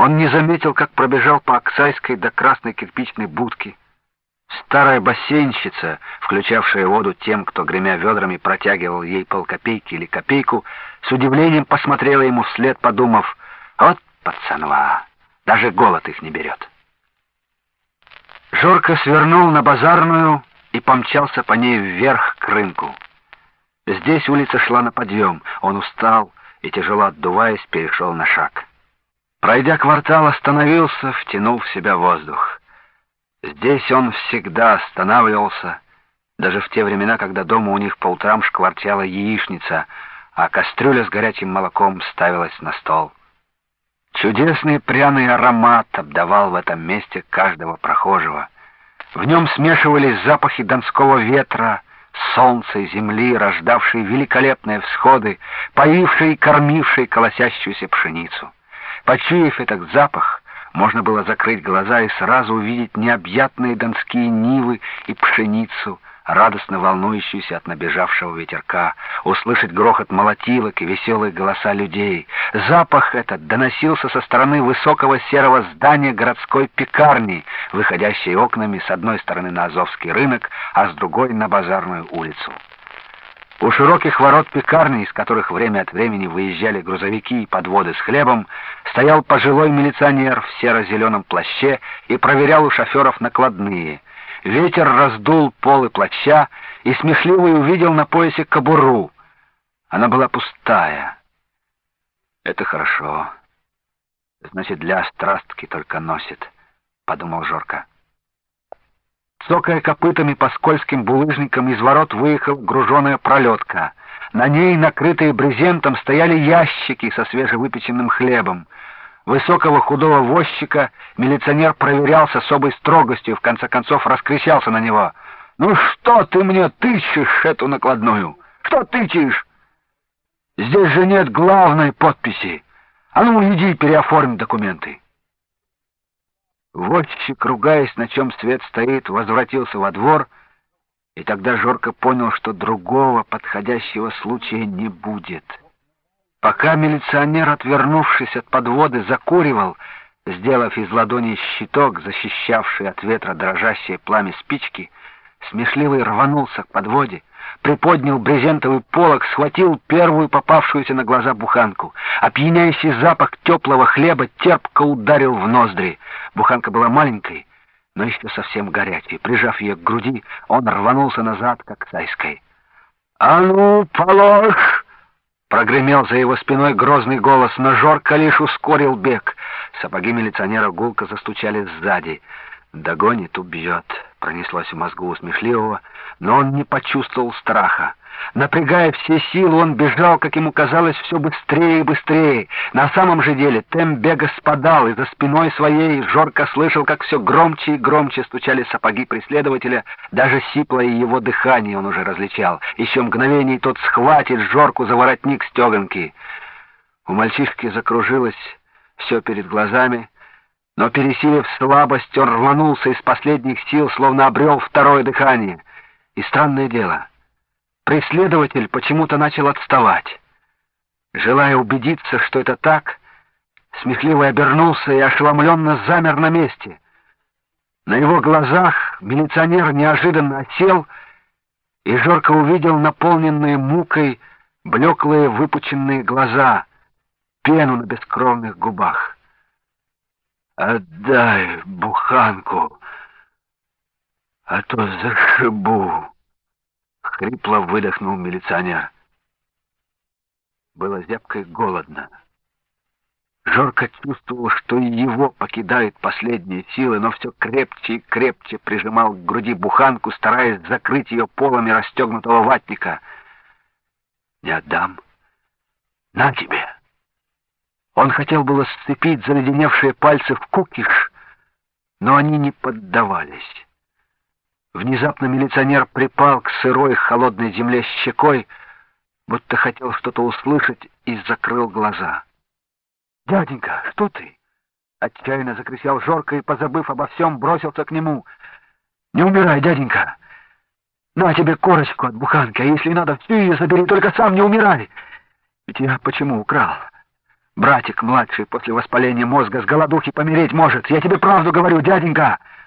Он не заметил, как пробежал по Аксайской до красной кирпичной будки. Старая бассейнщица, включавшая воду тем, кто, гремя ведрами, протягивал ей полкопейки или копейку, с удивлением посмотрела ему вслед, подумав: «Вот пацанва, даже голод их не берет». Жорко свернул на Базарную и помчался по ней вверх к рынку. Здесь улица шла на подъем. Он устал и, тяжело отдуваясь, перешел на шаг. Пройдя квартал, остановился, втянул в себя воздух. Здесь он всегда останавливался, даже в те времена, когда дома у них по утрам шкварчала яичница, а кастрюля с горячим молоком ставилась на стол. Чудесный пряный аромат обдавал в этом месте каждого прохожего. В нем смешивались запахи донского ветра, солнца и земли, рождавшие великолепные всходы, поившие и кормившие колосящуюся пшеницу. Почуяв этот запах, можно было закрыть глаза и сразу увидеть необъятные донские нивы и пшеницу, радостно волнующуюся от набежавшего ветерка, услышать грохот молотилок и веселые голоса людей. Запах этот доносился со стороны высокого серого здания городской пекарни, выходящей окнами с одной стороны на Азовский рынок, а с другой на Базарную улицу. У широких ворот пекарни, из которых время от времени выезжали грузовики и подводы с хлебом, стоял пожилой милиционер в серо-зеленом плаще и проверял у шоферов накладные. Ветер раздул полы плаща, и смешливый увидел на поясе кобуру. Она была пустая. «Это хорошо. Значит, для острастки только носит», — подумал Жорко. Цокая копытами по скользким булыжникам, из ворот выехала груженая пролетка. На ней, накрытые брезентом, стояли ящики со свежевыпеченным хлебом. Высокого худого возчика милиционер проверял с особой строгостью, в конце концов раскричался на него: «Ну что ты мне тычешь эту накладную? Что тычешь? Здесь же нет главной подписи. А ну, иди переоформь документы». Возчик, ругаясь, на чем свет стоит, возвратился во двор, и тогда Жорко понял, что другого подходящего случая не будет. Пока милиционер, отвернувшись от подводы, закуривал, сделав из ладони щиток, защищавший от ветра дрожащее пламя спички, смешливый рванулся к подводе, приподнял брезентовый полог, схватил первую попавшуюся на глаза буханку. Опьяняющий запах теплого хлеба терпко ударил в ноздри. Буханка была маленькой, но еще совсем горячей. Прижав ее к груди, он рванулся назад, как Аксайской. «А ну, положь!» — прогремел за его спиной грозный голос, но Жорко лишь ускорил бег. Сапоги милиционера гулко застучали сзади. «Догонит, убьет», — пронеслось в мозгу у смешливого, но он не почувствовал страха. Напрягая все силы, он бежал, как ему казалось, все быстрее и быстрее. На самом же деле темп бега спадал, и за спиной своей Жорко слышал, как все громче и громче стучали сапоги преследователя. Даже сиплое его дыхание он уже различал. Еще мгновение, и тот схватит Жорку за воротник стеганки. У мальчишки закружилось все перед глазами, но, пересилив слабость, он рванулся из последних сил, словно обрел второе дыхание. И странное дело, преследователь почему-то начал отставать. Желая убедиться, что это так, смешливый обернулся и ошеломленно замер на месте. На его глазах милиционер неожиданно осел, и Жорко увидел наполненные мукой блеклые выпученные глаза, пену на бескровных губах. «Отдай буханку, а то зашибу!» — хрипло выдохнул милиционер. Было зябко и голодно. Жорко чувствовал, что и его покидают последние силы, но все крепче и крепче прижимал к груди буханку, стараясь закрыть ее полами расстегнутого ватника. «Не отдам. На тебе!» Он хотел было сцепить заледеневшие пальцы в кукиш, но они не поддавались. Внезапно милиционер припал к сырой холодной земле щекой, будто хотел что-то услышать, и закрыл глаза. «Дяденька, что ты?» — отчаянно закричал Жорко и, позабыв обо всем, бросился к нему. «Не умирай, дяденька! На тебе корочку от буханки, а если надо, всю ее забери, только сам не умирай! Ведь я почему украл? Братик младший после воспаления мозга с голодухи помереть может. Я тебе правду говорю, дяденька.